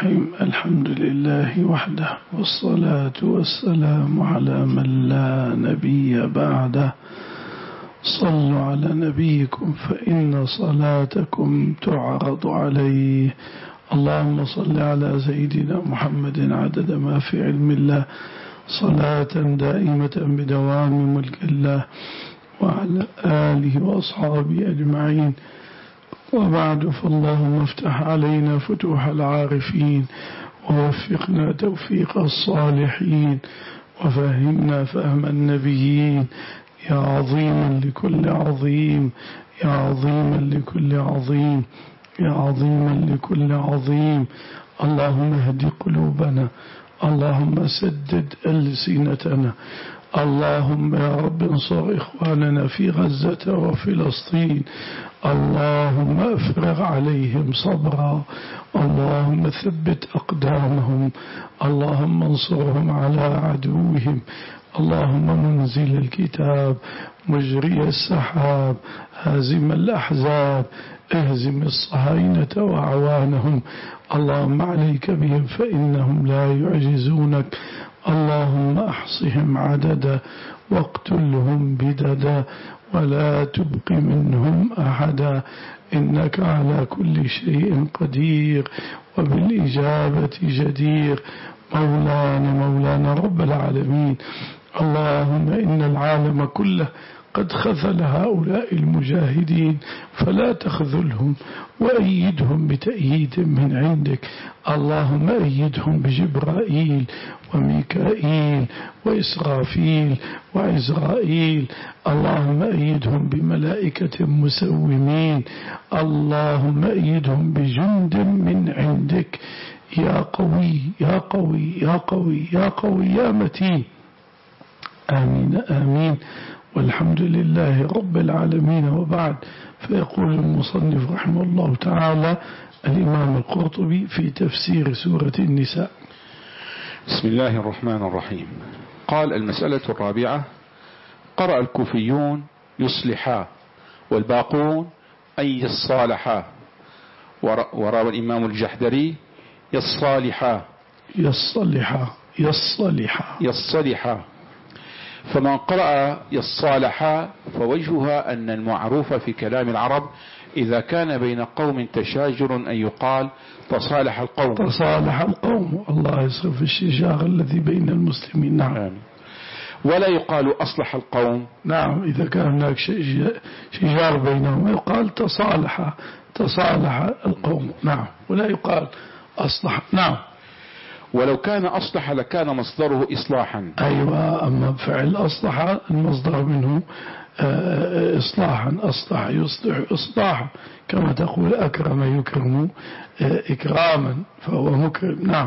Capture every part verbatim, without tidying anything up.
الرحيم. الحمد لله وحده، والصلاة والسلام على من لا نبي بعده. صلوا على نبيكم فإن صلاتكم تعرض عليه. اللهم صل على سيدنا محمد عدد ما في علم الله، صلاة دائمة بدوام ملك الله، وعلى آله وأصحابه أجمعين. وبعد، فاللهم افتح علينا فتوح العارفين، ووفقنا توفيق الصالحين، وفهمنا فهم النبيين، يا عظيما لكل عظيم، يا عظيما لكل عظيم، يا عظيما لكل عظيم. اللهم اهد قلوبنا، اللهم سدد ألسنتنا، اللهم يا رب انصر إخواننا في غزة وفلسطين، اللهم افرغ عليهم صبرا، اللهم ثبت أقدامهم، اللهم انصرهم على عدوهم، اللهم منزل الكتاب، مجري السحاب، هازم الأحزاب، اهزم الصهاينة وأعوانهم، اللهم عليك بهم فإنهم لا يعجزونك، اللهم احصهم عددا واقتلهم بددا ولا تبق منهم أحدا، إنك على كل شيء قدير وبالإجابة جدير. مولانا مولانا رب العالمين، اللهم إن العالم كله قد خذل هؤلاء المجاهدين، فلا تخذلهم وأيدهم بتأييد من عندك، اللهم أيدهم بجبرائيل وميكائيل وإسرافيل وعزرائيل، اللهم أيدهم بملائكة مسومين، اللهم أيدهم بجند من عندك، يا قوي يا قوي يا قوي يا قوي يا متين. آمين آمين، والحمد لله رب العالمين. وبعد، فيقول المصنف رحمه الله تعالى الإمام القرطبي في تفسير سورة النساء: بسم الله الرحمن الرحيم. قال: المسألة الرابعة: قرأ الكوفيون يصلحا، والباقون أي يصالحا، وروى الإمام الجحدري يصالحا يصلحا يصلحا يصلحا. فمن قرأ يصالحا فوجهها أن المعروف في كلام العرب إذا كان بين قوم تشاجر أن يقال تصالح القوم. تصالح القوم، الله يصرف الشجار الذي بين المسلمين. نعم. آمين. ولا يقال أصلح القوم. نعم، إذا كان هناك شجار بينهم يقال تصالح تصالح القوم. نعم، ولا يقال أصلح. نعم. ولو كان أصلح لكان مصدره إصلاحا. أيوة، أما فعل أصلح المصدر منه إصلاحا، أصلح يصلح إصلاحا، كما تقول أكرم يكرم إكراما فهو مكرم. نعم.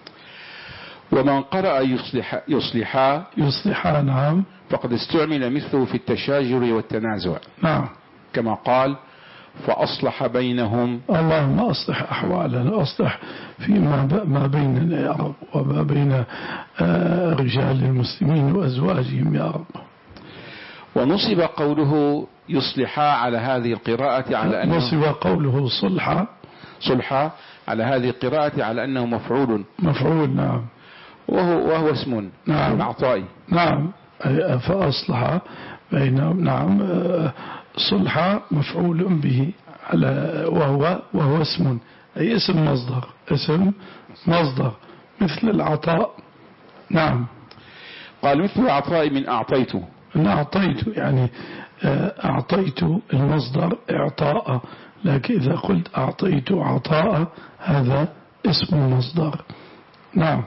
ومن قرأ يصلح يصلحا يصلحا نعم، فقد استعمل مثله في التشاجر والتنازع. نعم، كما قال: فأصلح بينهم. اللهم أصلح أحوالنا، أصلح فيما ما بيننا يا رب، وما بين رجال المسلمين وأزواجهم يا رب. ونصب قوله يصلحا على هذه القراءة على أنه نصب قوله صلحا صلحا على هذه القراءة على أنه مفعول مفعول. نعم. وهو, وهو اسم. نعم. العطائي. نعم، فأصلح بينهم. نعم، صلح مفعول به على وهو وهو اسم، أي اسم مصدر، اسم مصدر مثل العطاء. نعم. قال: مثل العطاء من أعطيته. من أعطيت، يعني أعطيت المصدر إعطاء، لكن إذا قلت أعطيت عطاء هذا اسم المصدر. نعم.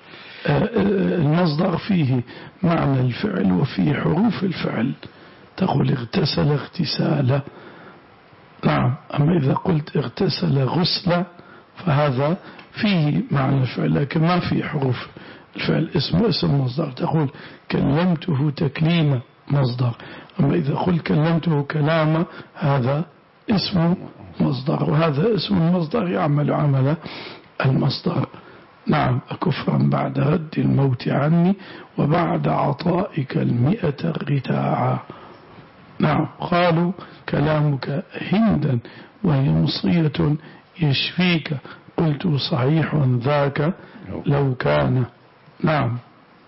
المصدر فيه معنى الفعل وفيه حروف الفعل، تقول اغتسل اغتسالا. نعم. أما إذا قلت اغتسل غسلا فهذا فيه معنى الفعل لكن ما فيه حروف الفعل، اسمه اسم مصدر. تقول كلمته تكليما مصدر، أما إذا قلت كلمته كلاما هذا اسم مصدر، وهذا اسم المصدر يعمل عمل المصدر. نعم. كفرا بعد رد الموت عني، وبعد عطائك المئة الرتاعا. نعم. قالوا كلامك هندا وهي مصية يشفيك قلت صحيح ذاك لو كان. نعم.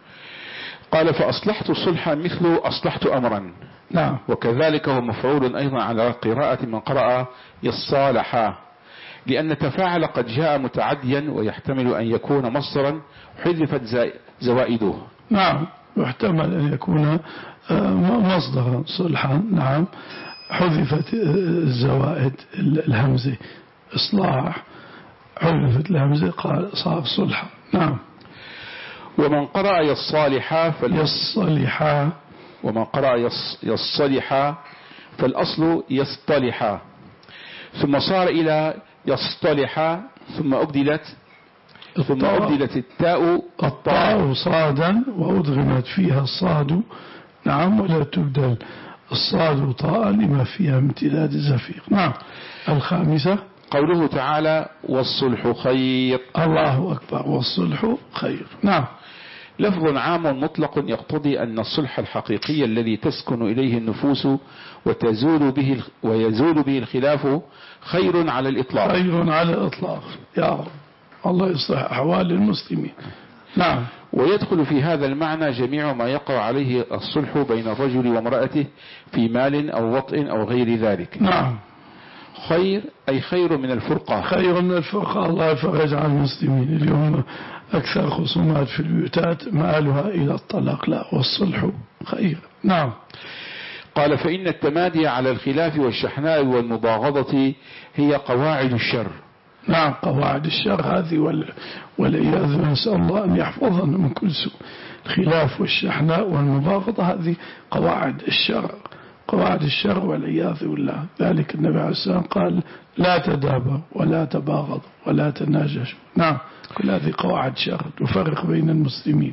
قال فأصلحت صلحا مثل أصلحت أمرا. نعم. وكذلك هو مفعول أيضا على قراءة من قرأ يصالحا، لأن تفاعل قد جاء متعديا ويحتمل أن يكون مصدرا حذفت زوائده. نعم، يحتمل أن يكون مصدرا صلحا. نعم، حذفت الزوائد الهمزة إصلاح، حذفت الهمزة قال صار صلحا. نعم. ومن قرأ يصالحا فال... يصالحا ومن قرأ يص... يصالحا فالأصل يصطلحا، ثم صار إلى يصطلحا، ثم أبدلت ثم أبدلت التاء الطاء صادا وأدغمت فيها الصاد. نعم، ولا تبدل الصاد طاء لما فيها امتداد الزفير. نعم. الخامسة قوله تعالى والصلح خير. الله أكبر، والصلح خير. نعم. لفظ عام مطلق يقتضي أن الصلح الحقيقي الذي تسكن إليه النفوس وتزول به ويزول به الخلاف خير على الإطلاق. خير على الإطلاق يا رب، الله يصلح أحوال المسلمين. نعم. ويدخل في هذا المعنى جميع ما يقع عليه الصلح بين الرجل وامرأته في مال أو وطء أو غير ذلك. نعم. خير أي خير من الفرقة. خير من الفرقة. الله يفرج عن المسلمين. اليوم أكثر خصومات في البيوتات مآلها إلى الطلاق، لا، والصلح خير. نعم. قال فإن التمادي على الخلاف والشحناء والمباغضة هي قواعد الشر. نعم، قواعد الشر هذه والعياذ بالله، نسأل الله أن يحفظنا من كل سوء. الخلاف والشحناء والمباغضة هذه قواعد الشر، قواعد الشر والعياذ بالله. ذلك النبي عليه السلام قال لا تدابر ولا تباغض ولا تناجش. نعم، كل هذه قواعد شر تفرق بين المسلمين.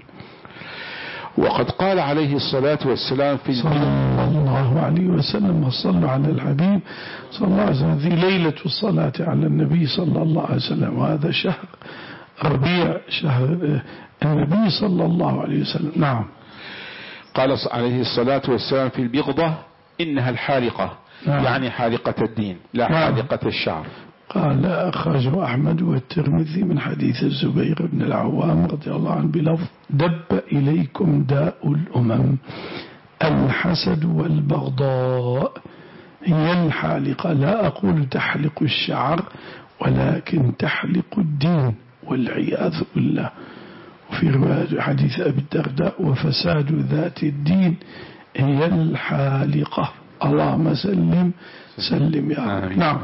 وقد قال عليه الصلاة والسلام في صلى الله عليه وسلم وصلوا على الحبيب صلى الله عليه وسلم، هذه ليلة الصلاة على النبي صلى الله عليه وسلم، وهذا شهر ربيع، شهر النبي صلى الله عليه وسلم. نعم. قال عليه الصلاة والسلام في البغضة إنها الحالقة. نعم. يعني حالقة الدين لا نعم. حالقة الشعر. قال أخرجه أحمد والترمذي من حديث الزبير بن العوام رضي الله عنه بلفظ دب إليكم داء الأمم الحسد والبغضاء هي الحالقة، لا أقول تحلق الشعر ولكن تحلق الدين والعياذ بالله. وفي رواية حديث أبي الدرداء وفساد ذات الدين هي الحالقة. اللهم سلم سلم يا رب. نعم.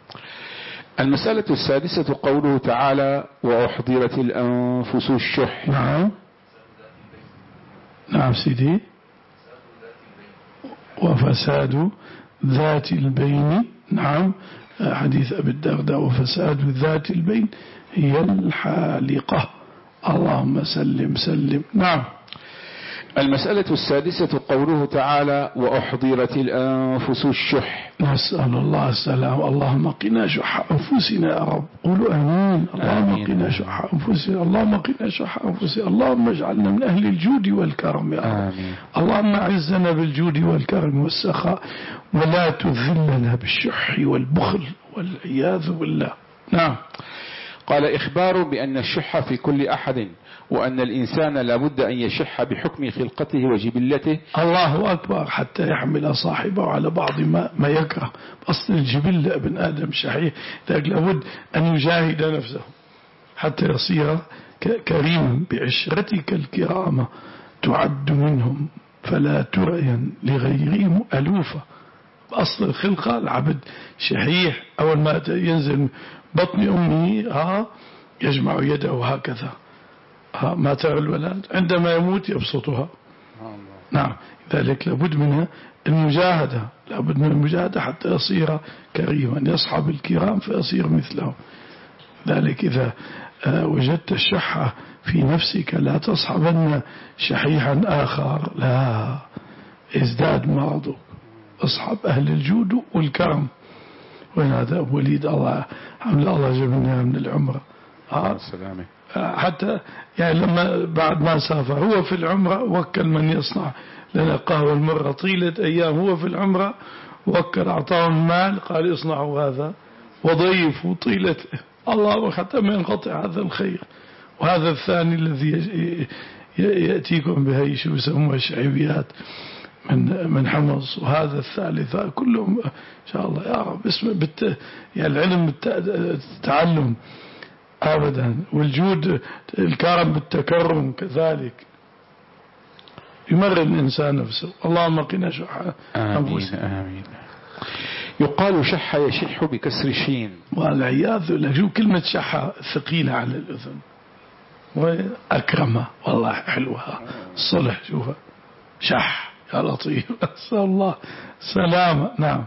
المسألة السادسة قوله تعالى وأحضرت الأنفس الشح. نعم. نعم سيدي. وفساد ذات البين. نعم، حديث أبي الدرداء وفساد ذات البين هي الحالقة. اللهم سلم سلم. نعم. المسألة السادسة قوله تعالى وأحضرت الأنفس الشح. نسأل الله السلام. اللهم قنا شح أنفسنا يا رب. قولوا آمين. اللهم قنا شح أنفسنا، اللهم قنا شح أنفسنا، اللهم اجعلنا من أهل الجود والكرم يا رب. آمين. اللهم أعزنا بالجود والكرم والسخاء ولا تذلنا بالشح والبخل والعياذ بالله. نعم. قال إخبار بأن الشح في كل أحد، وأن الإنسان لابد أن يشح بحكم خلقته وجبلته. الله أكبر، حتى يحمل صاحبه على بعض ما, ما يكره. أصل الجبلة ابن آدم شحيح، لابد أن يجاهد نفسه حتى يصير كريما بعشرتك الكرامة تعد منهم فلا ترين لغيرهم ألوفة. أصل الخلقة العبد شحيح، أول ما ينزل بطن أمه ها يجمع يده هكذا، ها ما ترى الولد عندما يموت يبسطها. نعم. ذلك لابد منها المجاهدة، لابد من المجاهدة حتى يصير كريما، يصحب الكرام فيصير مثله. ذلك إذا وجدت الشحة في نفسك لا تصحبن شحيحا آخر، لا، ازداد مرضك، اصحب أهل الجود والكرم. وين هذا وليد الله حمد الله جبنا من العمرة السلامة، حتى يعني لما بعد ما سافر هو في العمرة وكل من يصنع لنا قهوة المرة طيلة أيام، هو في العمرة وكل أعطاهم المال قال اصنعوا هذا وضيفوا طيلة. الله حتى ما ينقطع هذا الخير. وهذا الثاني الذي يأتيكم بهي شو يسموها الشعبيات من من حمص، وهذا الثالث كلهم إن شاء الله يا رب اسم بالت يعني العلم بالتعلم أبدا، والجود الكرم بالتكرم كذلك يمرن الإنسان نفسه. اللهم قنا شح أنفسنا. آمين. يقال شح يشح بكسر الشين، والعياذ بالله. شوف كلمة شح ثقيلة على الأذن وأكرمة والله حلوها الصلح. شوفها شح يا لطيف. أسأل الله سلامة. نعم.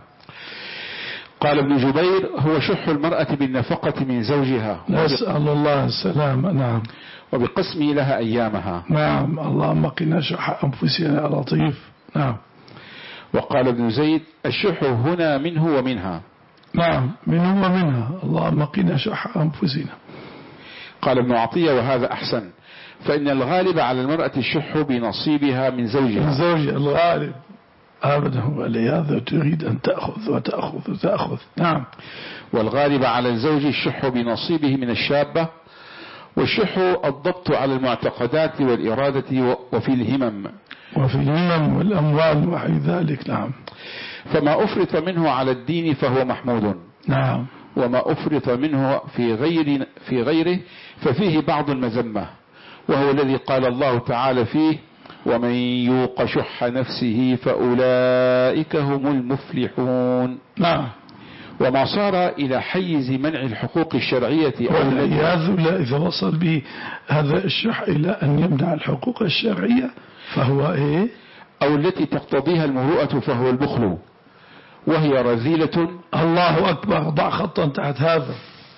قال ابن جبير هو شح المرأة بالنفقة من زوجها، نسأل الله السلامة. نعم. وبقسمه لها أيامها. نعم. اللهم قنا شح أنفسنا يا لطيف. نعم. وقال ابن زيد الشح هنا منه ومنها. نعم منه ومنها. اللهم قنا شح أنفسنا. قال ابن عطية وهذا أحسن، فإن الغالب على المرأة الشح بنصيبها من زوجها. من زوجها الغالب أبدا، والعياذ تريد أن تأخذ وتأخذ وتأخذ. نعم. والغالب على الزوج الشح بنصيبه من الشابة، والشح الضبط على المعتقدات والإرادة وفي الهمم وفي الهمم والأموال وحي ذلك. نعم. فما أفرط منه على الدين فهو محمود. نعم. وما أفرط منه في غير في غيره ففيه بعض المذمة، وهو الذي قال الله تعالى فيه ومن يوق شح نفسه فأولئك هم المفلحون. نعم. وما صار إلى حيز منع الحقوق الشرعية والعياذ بالله إذا وصل به هذا الشح إلى أن يمنع الحقوق الشرعية فهو إيه؟ أو التي تقتضيها المروءة فهو البخل، وهي رذيلة. الله أكبر. ضع خطا تحت هذا.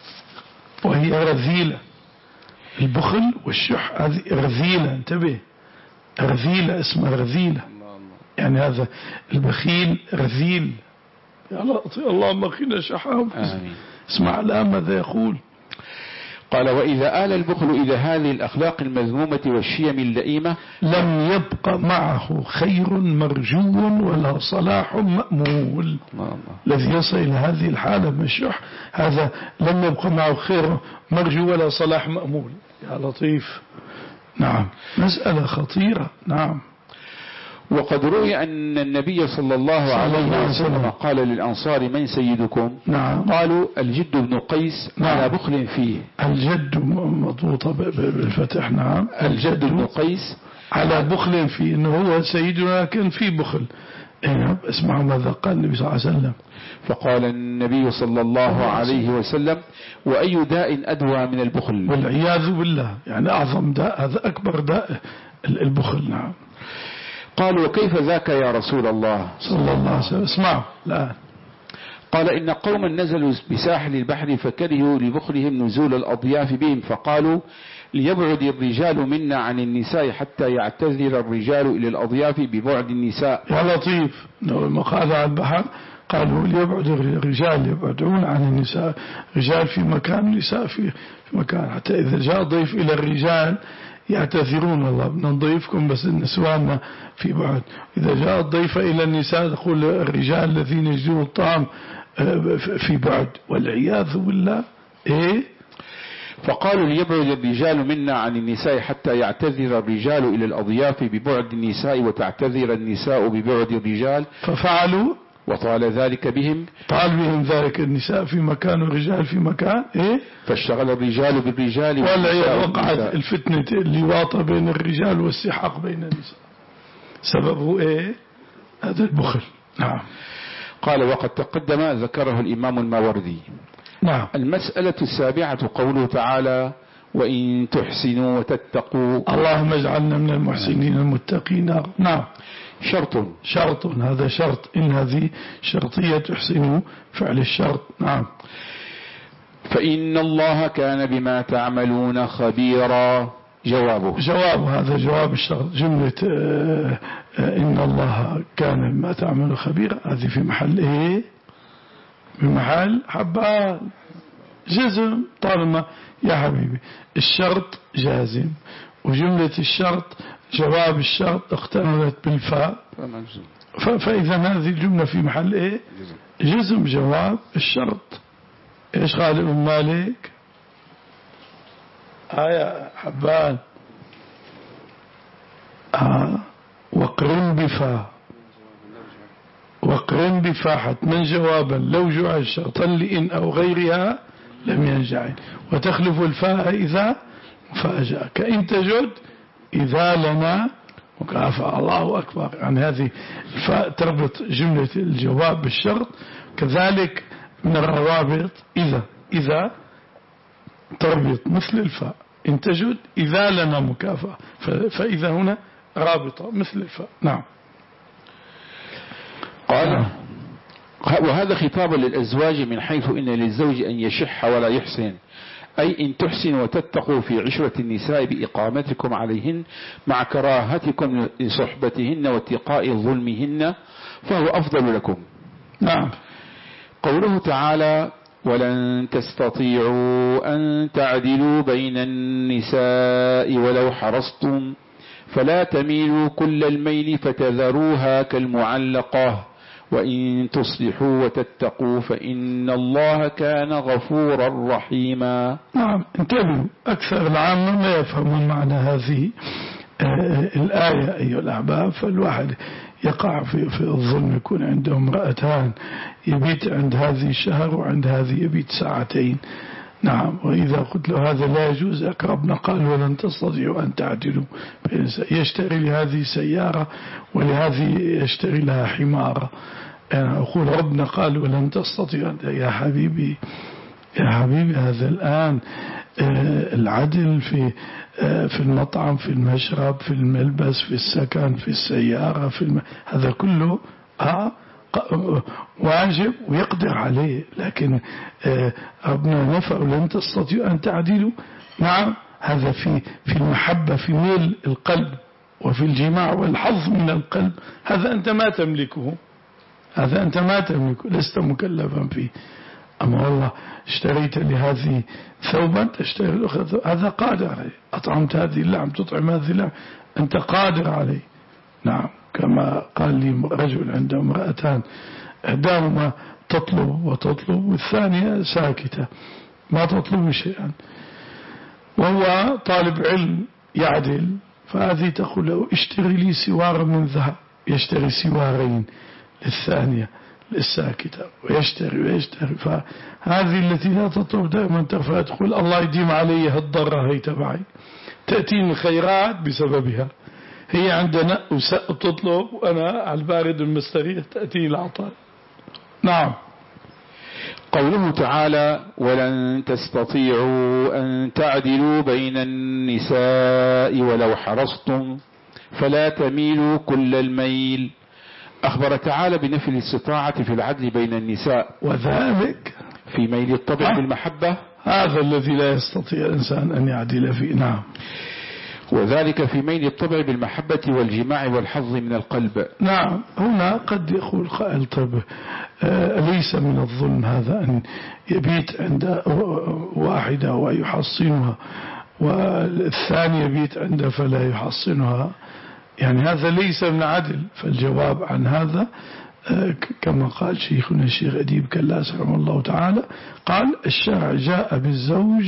وهي رذيلة. البخل والشح هذه رذيلة. انتبه، رذيلة اسمها رذيلة. يعني هذا البخيل رذيل. اللهم قنا شح أنفسنا. اسمع الآن ماذا يقول. قال وإذا آل البخل إلى هذه الأخلاق المذمومة والشيم اللئيمة لم يبق معه خير مرجو ولا صلاح مأمول. الذي يصل إلى هذه الحالة من الشح هذا لم يبق معه خير مرجو ولا صلاح مأمول. يا لطيف. نعم. مسألة خطيرة. نعم. وقد روي أن النبي صلى الله عليه وسلم قال للأنصار من سيدكم؟ نعم. قالوا الجد بن قيس. نعم. على بخل فيه. الجد مضبوطة بالفتح. نعم. الجد بن قيس على بخل فيه، إنه هو سيدنا لكن في بخل. اسمعوا ماذا قال النبي صلى الله عليه وسلم. فقال النبي صلى الله عليه وسلم وأي داء أدوى من البخل؟ والعياذ بالله. يعني أعظم داء، هذا أكبر داء البخل. نعم. قال وكيف ذاك يا رسول الله صلى الله عليه وسلم. اسمعوا الآن. قال إن قوما نزلوا بساحل البحر فكرهوا لبخلهم نزول الأضياف بهم، فقالوا ليبعد الرجال منا عن النساء حتى يعتذر الرجال إلى الأضياف ببعد النساء. يا لطيف. لما قال على البحر قالوا ليبعد الرجال يبعدون عن النساء، رجال في مكان نساء في مكان، حتى إذا جاء ضيف إلى الرجال يعتذرون والله بنضيفكم بس النسوان في بعد. إذا جاء الضيف إلى النساء تقول الرجال الذين يجدون الطعام في بعد. والعياذ بالله. إيه؟ فقالوا ليبعد الرجال منا عن النساء حتى يعتذر الرجال إلى الأضياف ببعد النساء وتعتذر النساء ببعد الرجال، ففعلوا وطال ذلك بهم. طال بهم ذلك، النساء في مكان والرجال في مكان. إيه؟ فاشتغل الرجال بالرجال. ولا وقعت الفتنة اللواطة بين الرجال والسحاق بين النساء. سببه إيه؟ هذا البخل. نعم. قال وقد تقدم ذكره الإمام الماوردي. نعم. المسألة السابعة قوله تعالى وإن تحسنوا وتتقوا. اللهم اجعلنا من المحسنين المتقين. نعم. شرط. شرط. هذا شرط. إن هذه شرطية تحسن فعل الشرط. نعم. فإن الله كان بما تعملون خبيرا. جوابه. جواب هذا جواب الشرط. جملة آه آه إن الله كان بما تعملون خبيرا هذه في محل إيه؟ في محل حبال جزم. طالما يا حبيبي الشرط جازم، وجملة الشرط جواب الشرط اقترنت بالفاء، فإذا هذه الجملة في محل إيه؟ جزم جواب الشرط. إيش قال ابن مالك؟ آية حبان آه وقرن بفا وقرن بفا حتما جوابا لو جعل شرطا لإن أو غيرها لم ينجعل، وتخلف الفاء إذا مفاجأة كإن تجد إذا لنا مكافأة. الله أكبر. عن هذه الفاء تربط جملة الجواب بالشرط. كذلك من الروابط إذا إذا تربط مثل الفاء إن تجد إذا لنا مكافأة، فإذا هنا رابطة مثل الفاء. نعم. قال وهذا خطاب للأزواج من حيث إن للزوج أن يشح ولا يحسن، أي إن تحسن وتتقوا في عشرة النساء بإقامتكم عليهن مع كراهتكم لصحبتهن واتقاء ظلمهن فهو أفضل لكم. نعم. قوله تعالى ولن تستطيعوا أن تعدلوا بين النساء ولو حرصتم فلا تميلوا كل الميل فتذروها كالمعلقة وإن تصلحوا وتتقوا فإن الله كان غفورا رحيما. نعم. انتبهوا، أكثر العامة ما يفهمون معنى هذه الآية أيها الأحباب. فالواحد يقع في, في الظلم، يكون عنده امرأتان يبيت عند هذه شهر وعند هذه يبيت ساعتين. نعم. وإذا قلت له هذا لا يجوز أقربنا قال ولن تستطيعوا أن تعدلوا، يشتري لهذه سيارة ولهذه يشتري لها حمارة. أنا أقول ربنا قال ولن تستطيعوا. يا حبيبي يا حبيبي هذا الآن العدل في في المطعم، في المشرب، في الملبس، في السكن، في السيارة، في الم... هذا كله آه واجب ويقدر عليه. لكن ربنا نفع ولن تستطيعوا أن تعدلوا. نعم. هذا في في المحبة، في ميل القلب، وفي الجماع والحظ من القلب. هذا أنت ما تملكه، هذا أنت ما تملكه، لست مكلفا فيه. أما والله اشتريت لهذه ثوبا تشتري الأخرى، هذا قادر عليه. أطعمت هذه اللحم تطعم هذه اللحم، أنت قادر عليه. نعم. كما قال لي رجل عنده امرأتان، إحداهما تطلب وتطلب والثانية ساكتة ما تطلب شيئا، وهو طالب علم يعدل. فهذه تقول له اشتري لي سوارا من ذهب، يشتري سوارين للثانية للساكتة ويشتري ويشتري. فهذه التي لا تطلب دائما ترفع تقول الله يديم علي هالضرة هي تبعي، تأتيني الخيرات بسببها. هي عندنا تطلب وأنا على البارد المستريح تأتي العطاء. نعم. قوله تعالى ولن تستطيعوا أن تعدلوا بين النساء ولو حرصتم فلا تميلوا كل الميل، أخبر تعالى بنفي الاستطاعة في العدل بين النساء، وذلك في ميل الطبع بالمحبة، هذا الذي لا يستطيع الإنسان أن يعدل فيه. نعم. وذلك في ميل الطبع بالمحبة والجماع والحظ من القلب. نعم. هنا قد يقول قائل طب أليس من الظلم هذا أن يبيت عند واحدة ويحصنها والثاني يبيت عنده فلا يحصنها؟ يعني هذا ليس من عدل. فالجواب عن هذا كما قال شيخنا الشيخ أديب كلاس رحمه الله تعالى، قال الشرع جاء بالزوج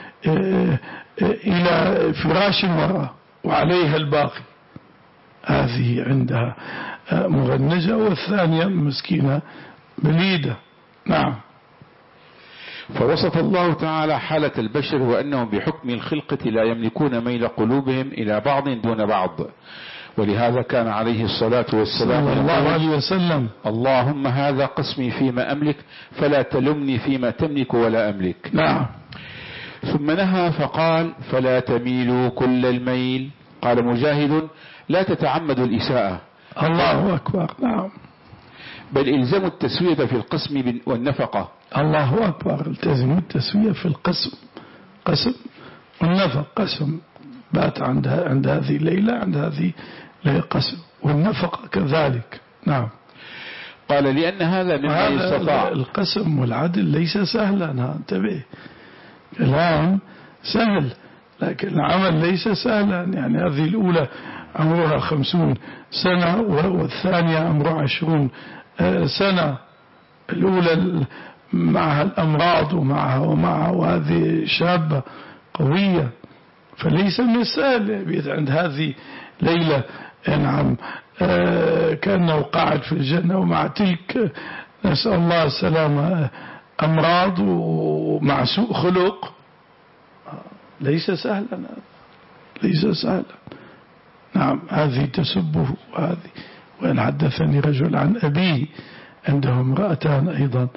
إلى فراش المرأة وعليها الباقي، هذه عندها مغنجة والثانية مسكينة بليدة. نعم. فوصف الله تعالى حالة البشر وأنهم بحكم الخلقة لا يملكون ميل قلوبهم إلى بعض دون بعض، ولهذا كان عليه الصلاة والسلام صلى الله عليه وسلم اللهم هذا قسمي فيما أملك فلا تلمني فيما تملك ولا أملك. نعم. ثم نهى فقال فلا تميلوا كل الميل. قال مجاهد لا تتعمدوا الإساءة. الله أكبر. نعم. بل إلزموا التسوية في القسم والنفقة. الله أكبر. التزموا التسوية في القسم، قسم والنفق. قسم بات عند عند هذه الليلة عند هذه قسم، والنفقة كذلك. نعم. قال لأن هذا مما يستطاع. القسم والعدل ليس سهلا. انتبه، كلام سهل لكن العمل ليس سهلا. يعني هذه الأولى عمرها خمسون سنة والثانية عمرها عشرون سنة. الأولى معها الأمراض ومعها ومعها وهذه شابة قوية. فليس من السهل يبيت عند هذه ليلة نعم آه كأنه قاعد في الجنة، ومع تلك نسأل الله السلامة أمراض ومع سوء خلق. ليس سهلا، ليس سهلا. نعم هذه تسبه، وهذه وإن حدثني رجل عن أبيه عنده امرأتان أيضا،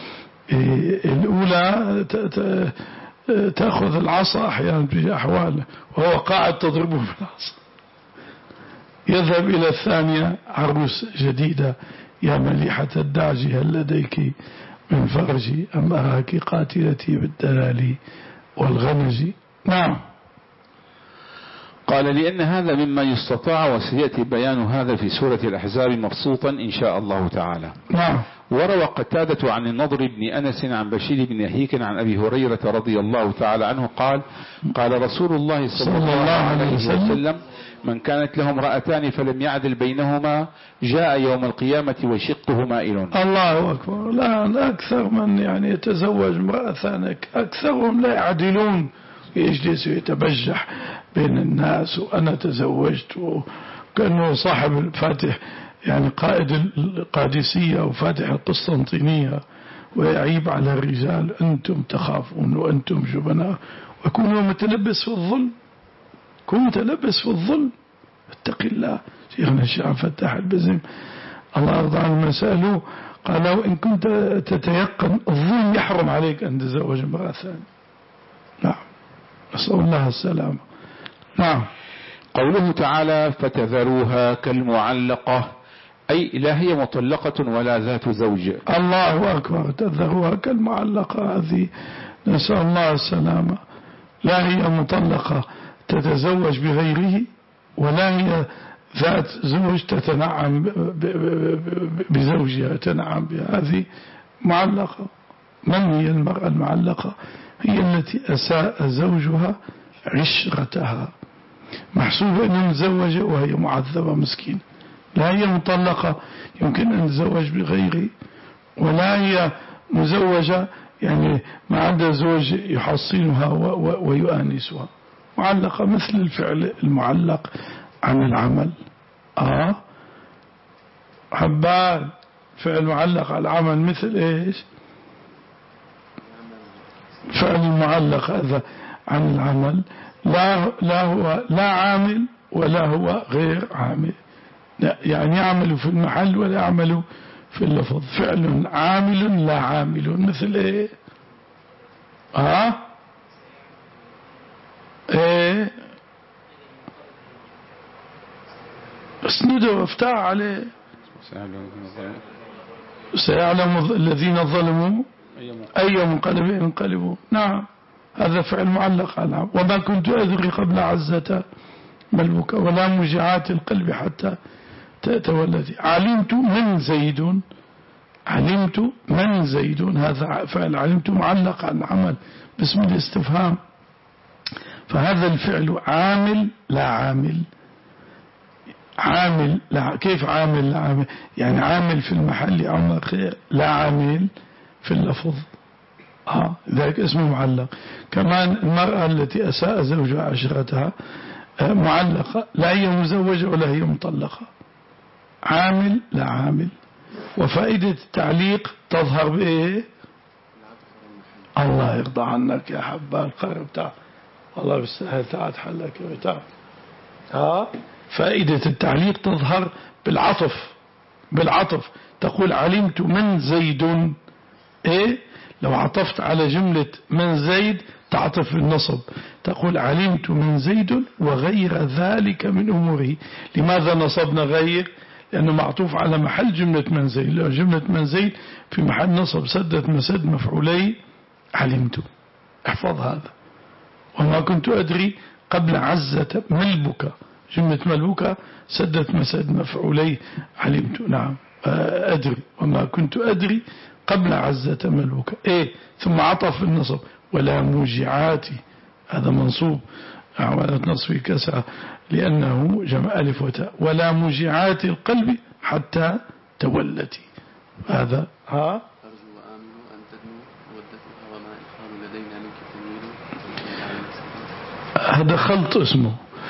الأولى تأخذ العصا أحيانا في أحواله وهو قاعد تضربه بالعصا. يذهب إلى الثانية عروس جديدة: يا مليحة الدعج هل لديك من فرجي أم أراك قاتلتي بالدلال والغنج. نعم. قال: لأن هذا مما يستطاع، وسيأتي بيان هذا في سورة الأحزاب مبسوطا إن شاء الله تعالى. نعم. وروى قتادة عن النضر بن أنس عن بشير بن يحيك عن أبي هريرة رضي الله تعالى عنه قال: قال رسول الله صلى الله عليه وسلم: من كانت له امرأتان فلم يعدل بينهما جاء يوم القيامة وشقه مائل. الله أكبر. لا أكثر من يعني يتزوج امرأة ثانية أكثرهم لا يعدلون، يجلس ويتبجح بين الناس وأنا تزوجت، وكأنه صاحب الفاتح يعني قائد القادسية وفاتح القسطنطينية، ويعيب على الرجال: أنتم تخافون وأنتم جبناء. ويكون متلبس في الظلم، كن متلبس في الظلم. اتق الله. شيخنا الشيخ فتاح البزم الله يرضى عنه سألوه قال له: إن كنت تتيقن الظلم يحرم عليك أن تتزوج امرأة ثانية. نعم نسأل الله السلامة. نعم. قوله تعالى: فتذروها كالمعلقة، أي لا هي مطلقة ولا ذات زوج. الله أكبر. تذروها كالمعلقة، هذه نسأل الله السلامة. لا هي مطلقة تتزوج بغيره، ولا هي ذات زوج تتنعم بزوجها، تنعم بها. هذه معلقة. من هي المرأة المعلقة؟ هي التي أساء زوجها عشرتها، محسوبة أن متزوجة وهي معذبة مسكين. لا هي مطلقة يمكن أن تتزوج بغيره، ولا هي مزوجة يعني ما عندها زوج يحصنها ويؤانسها. معلقة مثل الفعل المعلق عن العمل. آه حبان فعل معلق على العمل مثل إيش؟ فعل المعلق هذا عن العمل لا, لا هو لا عامل ولا هو غير عامل، يعني يعمل في المحل ولا يعمل في اللفظ. فعل عامل لا عامل مثل ايه؟ ها ايه اسنده وافتح عليه. سيعلم الذين ظلموا أي منقلب ينقلبون. نعم هذا فعل معلق على العمل. وما كنت أدري قبل عزة ملبك ولا مجعات القلب حتى تولدي. علمت من زيد، علمت من زيد، هذا فعل علمت معلق على العمل باسم الاستفهام. فهذا الفعل عامل لا عامل. عامل لا. كيف عامل لا عامل؟ يعني عامل في المحل أو لا عامل في اللفظ. آه ذلك اسمه معلق. كمان المرأة التي أساء زوجها عشرتها آه معلقة، لا هي مزوجة ولا هي مطلقة. عامل لا عامل. وفائدة التعليق تظهر بإيه؟ الله يرضى عنك يا حبان قرب تعال الله بالسهل تعال حلك تعال. ها فائدة التعليق تظهر بالعطف. بالعطف تقول علمت من زيد. ايه لو عطفت على جملة من زيد تعطف بالنصب، تقول علمت من زيد وغير ذلك من أموره. لماذا نصبنا غير؟ لأنه معطوف على محل جملة من زيد. لو جملة من زيد في محل نصب سدت مسد مفعولي علمت. احفظ هذا. وما كنت أدري قبل عزة ملبك، جملة ملبك سدت مسد مفعولي علمت. نعم أدري. وما كنت أدري قبل عزة ملبك. إيه ثم عطف النصب ولا موجعات، هذا منصوب عوالة نصب كسرة لأنه جمع ألف وتاء. ولا موجعات القلب حتى تولتي. هذا ها أرجو وآمن أن تدنو مودتها وما إخوان لدينا منك تميل. هذا خلط اسمه.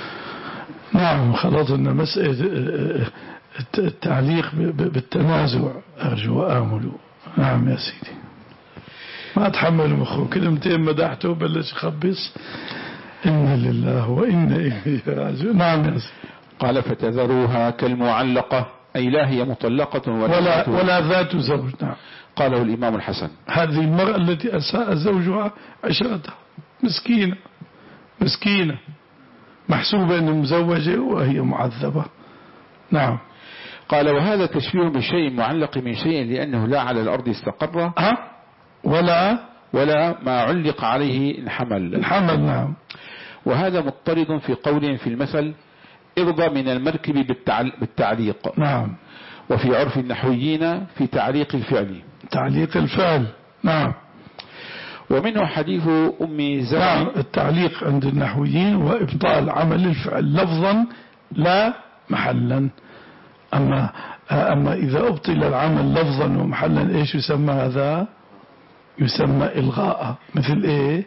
نعم خلطنا مسألة التعليق بالتنازع أرجو وآمل. نعم يا سيدي ما أتحمل مخه كلمتين مدحته بلش يخبص إنا لله وإنا إليه راجعون. نعم يا سيدي. قال فتذروها كالمعلقة أي لا هي مطلقة ولا, ولا, ولا ذات زوج. نعم قاله الإمام الحسن. هذه المرأة التي أساء زوجها عشرتها مسكينة مسكينة محسوبة أنها مزوجة وهي معذبة. نعم. قال وهذا تشبيه بشيء معلق من شيء لأنه لا على الأرض استقر ولا ولا ما علق عليه انحمل انحمل. نعم. وهذا مضطرد في قول في المثل ارضى من المركب بالتعليق. نعم. وفي عرف النحويين في تعليق الفعل تعليق الفعل. نعم. ومنه حديث أم زرع. نعم التعليق عند النحويين وإبطال عمل الفعل لفظا لا محلا. أما أما إذا أبطل العمل لفظا ومحلا إيش يسمى هذا؟ يسمى إلغاء. مثل إيه؟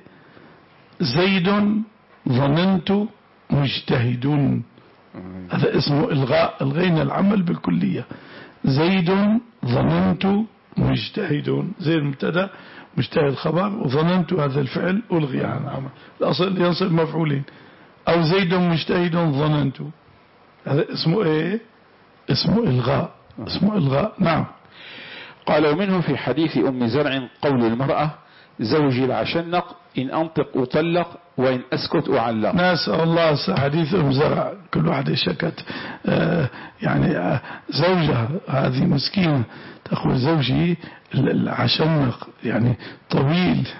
زيد ظننت مجتهد هذا اسمه إلغاء. الغينا العمل بالكلية. زيد ظننت مجتهد زيد مبتدا مجتهد خبر وظننت هذا الفعل ألغي عن عمل الأصل ينصب مفعولين. أو زيد مجتهد ظننت هذا اسمه إيه؟ اسمه إلغاء. اسمه إلغاء. نعم. قال ومنه في حديث أم زرع قول المرأة زوجي العشنق إن أنطق أطلق وإن أسكت أعلق. نسأل الله. حديث أم زرع كل واحدة شكت آه يعني آه زوجها هذه مسكينة تقول زوجي العشنق يعني طويل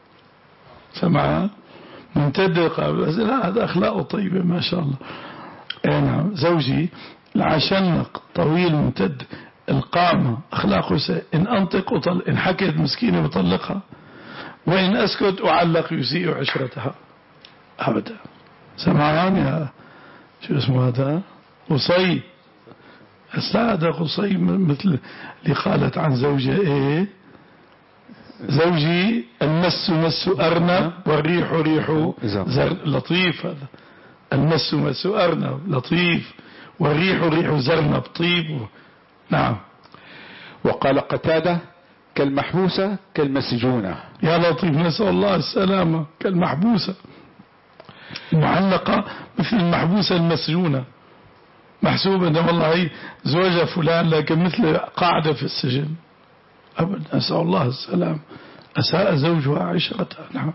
سمعها منتدق. لا هذا أخلاقه طيبة ما شاء الله. اي نعم. زوجي العشنق طويل ممتد القامة أخلاقه سيء. إن أنطق أطلق إن حكت مسكينة بطلقها وإن أسكت أعلق يسيء عشرتها أبدا. سمعان يا شو اسمه هذا قصي السادة قصي مثل اللي قالت عن زوجها إيه زوجي المس مس أرنب والريح ريح زر. لطيف هذا. المس مس أرنب لطيف والريح ريح زرنب طيب. نعم. وقال قتادة كالمحبوسة كالمسجونة. يا لطيف نسأل الله السلامة. كالمحبوسة معلقة مثل المحبوسة المسجونة محسوبة أن والله هي زوجة فلان لكن مثل قاعدة في السجن أبدا. نسأل الله السلام. أساء زوجها عشرتها. نعم.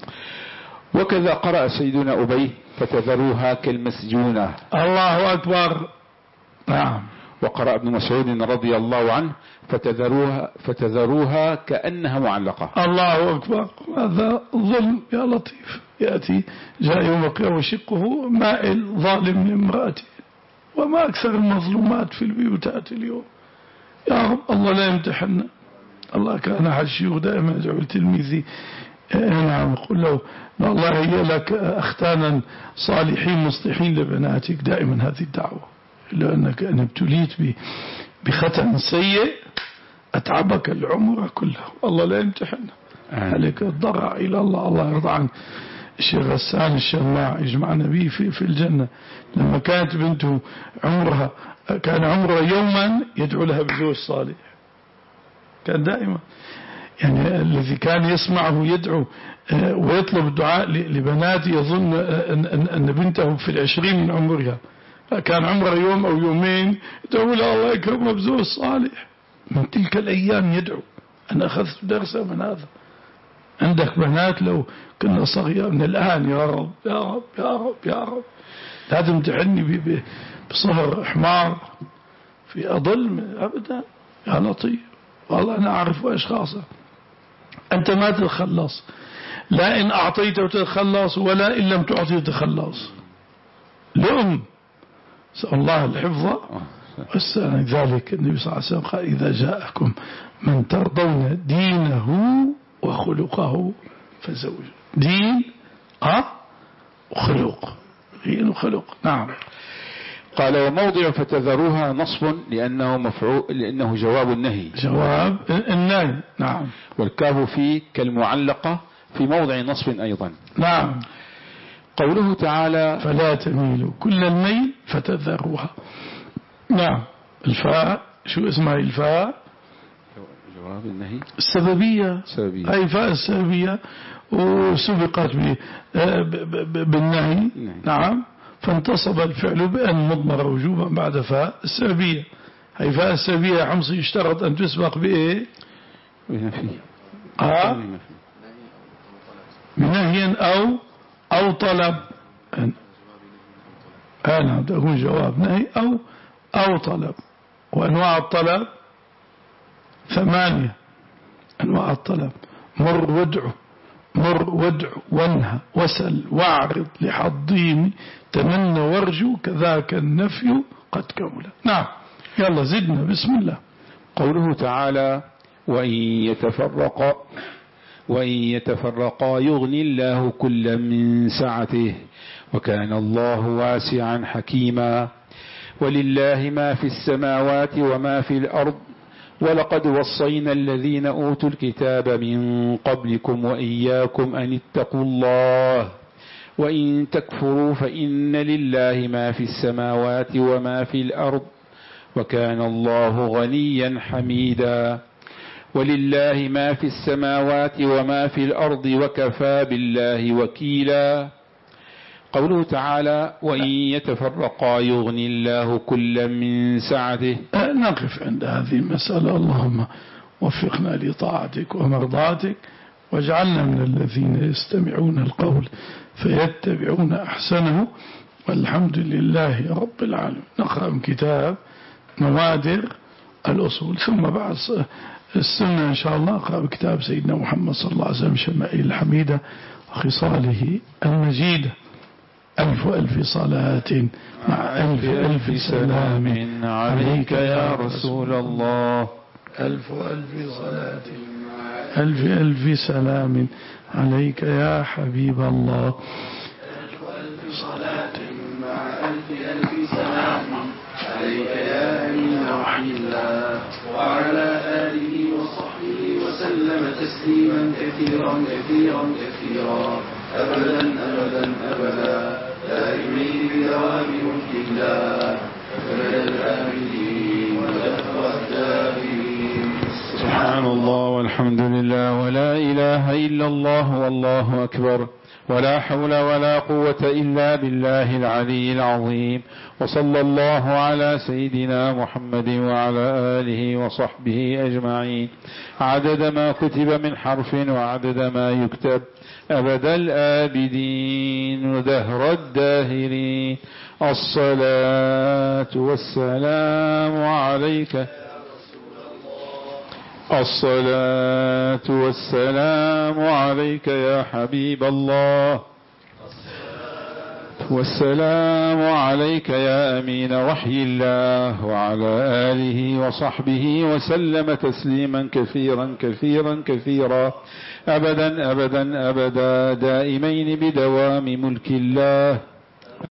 وكذا قرأ سيدنا أبي فتذروها كالمسجونة. الله أكبر. نعم. وقرأ ابن مسعود رضي الله عنه فتذروها, فتذروها كأنها معلقة. الله أكبر. هذا ظلم يا لطيف. يأتي جاء يوم القيامة وشقه مائل ظالم لامرأته. وما أكثر المظلومات في البيوتات اليوم. يا رب الله لا يمتحنا. الله كان أحد الشيوخ دائما يدعو تلميذي نعم يقول له الله هي لك أختانا صالحين مصلحين لبناتك. دائما هذه الدعوة لأنك أنا ابتليت بختم سيء أتعبك العمر كله. الله لا يمتحنا. عليك الضرع إلى الله. الله يرضى عن الشيخ غسان الشماع يجمعنا به في, في الجنة لما كانت بنته عمرها كان عمرها يوما يدعو لها بزوج صالح. كان دائما يعني الذي كان يسمعه يدعو ويطلب الدعاء لبناته يظن أن بنته في العشرين من عمرها كان عمره يوم أو يومين يدعو لها الله يكرمه بزوج صالح. من تلك الأيام يدعو. أنا أخذت درسا من هذا. عندك بنات لو كنا صغيرة من الآن يا رب يا رب يا رب يا رب لازم تحني بصهر حمار في أضل أبدا. يا لطيف والله أنا أعرف أشخاصا أنت ما تتخلص لا إن أعطيت وتتخلص ولا إن لم تعطي تتخلص. لأم سأل الله الحفظ والسلام. ذلك النبي صلى الله عليه وسلم قال إذا جاءكم من ترضون دينه وخلقه فزوج. دين أه وخلق. دين وخلق. نعم. قال وموضع فتذروها نصب لأنه مفعول لأنه جواب النهي. جواب النهي. نعم. والكاف فيه كالمعلقة في موضع نصب أيضا. نعم. قوله تعالى فلا تميلوا كل الميل فتذروها. نعم. الفاء شو اسمها الفاء؟ جواب النهي السببية. سببية. أي فاء السببية وسبقت بالنهي. نعم. فانتصب الفعل بأن مضمر وجوبا بعد فاء السببية. هي فاء السببية يا حمصي يشترط أن تسبق بإيه؟ بنفي. آه بنهي أو أو طلب. أنا تكون جواب نهي أو أو طلب. وأنواع الطلب ثمانية أنواع الطلب: مر وادعو، مر وادعو وانهى وسل واعرض لحضيم تمنى وارجو كذاك النفي قد كمل. نعم. يلا زدنا. بسم الله. قوله تعالى: وإن يتفرقا وإن يتفرقا يغني الله كلا من سعته وكان الله واسعا حكيما. ولله ما في السماوات وما في الأرض ولقد وصينا الذين أوتوا الكتاب من قبلكم وإياكم أن اتقوا الله وإن تكفروا فإن لله ما في السماوات وما في الأرض وكان الله غنيا حميدا. ولله ما في السماوات وما في الأرض وكفى بالله وكيلا. قوله تعالى: وإن يتفرقا يغني الله كلا من سعته. نقف عند هذه المسألة. اللهم وفقنا لطاعتك ومرضاتك واجعلنا من الذين يستمعون القول فيتبعون أحسنه والحمد لله رب العالمين. نقرأ من كتاب نوادر الأصول ثم بعد السنة إن شاء الله نقرأ كتاب سيدنا محمد صلى الله عليه وسلم شمائل الحميدة وخصاله المجيدة. ألف ألف صلاة مع ألف ألف سلام عليك يا رسول الله. ألف ألف صلاة ألف ألف سلام عليك يا حبيب الله. ألف ألف صلاة مع ألف ألف سلام عليك يا أمين وحي الله وعلى آله وصحبه وسلم تسليما كثيرا كثيرا كثيرا أبدا أبدا أبدا دائمين بدوام ملك الله أبدا الآمنين ودفع الدائمين. سبحان الله والحمد لله ولا إله إلا الله والله أكبر ولا حول ولا قوة إلا بالله العلي العظيم. وصلى الله على سيدنا محمد وعلى آله وصحبه أجمعين عدد ما كتب من حرف وعدد ما يكتب أبد الآبدين ودهر الداهرين. الصلاة والسلام عليك الصلاة والسلام عليك يا حبيب الله والسلام عليك يا أمين وحي الله وعلى آله وصحبه وسلم تسليما كثيرا كثيرا كثيرا أبدا أبدا أبدا دائمين بدوام ملك الله.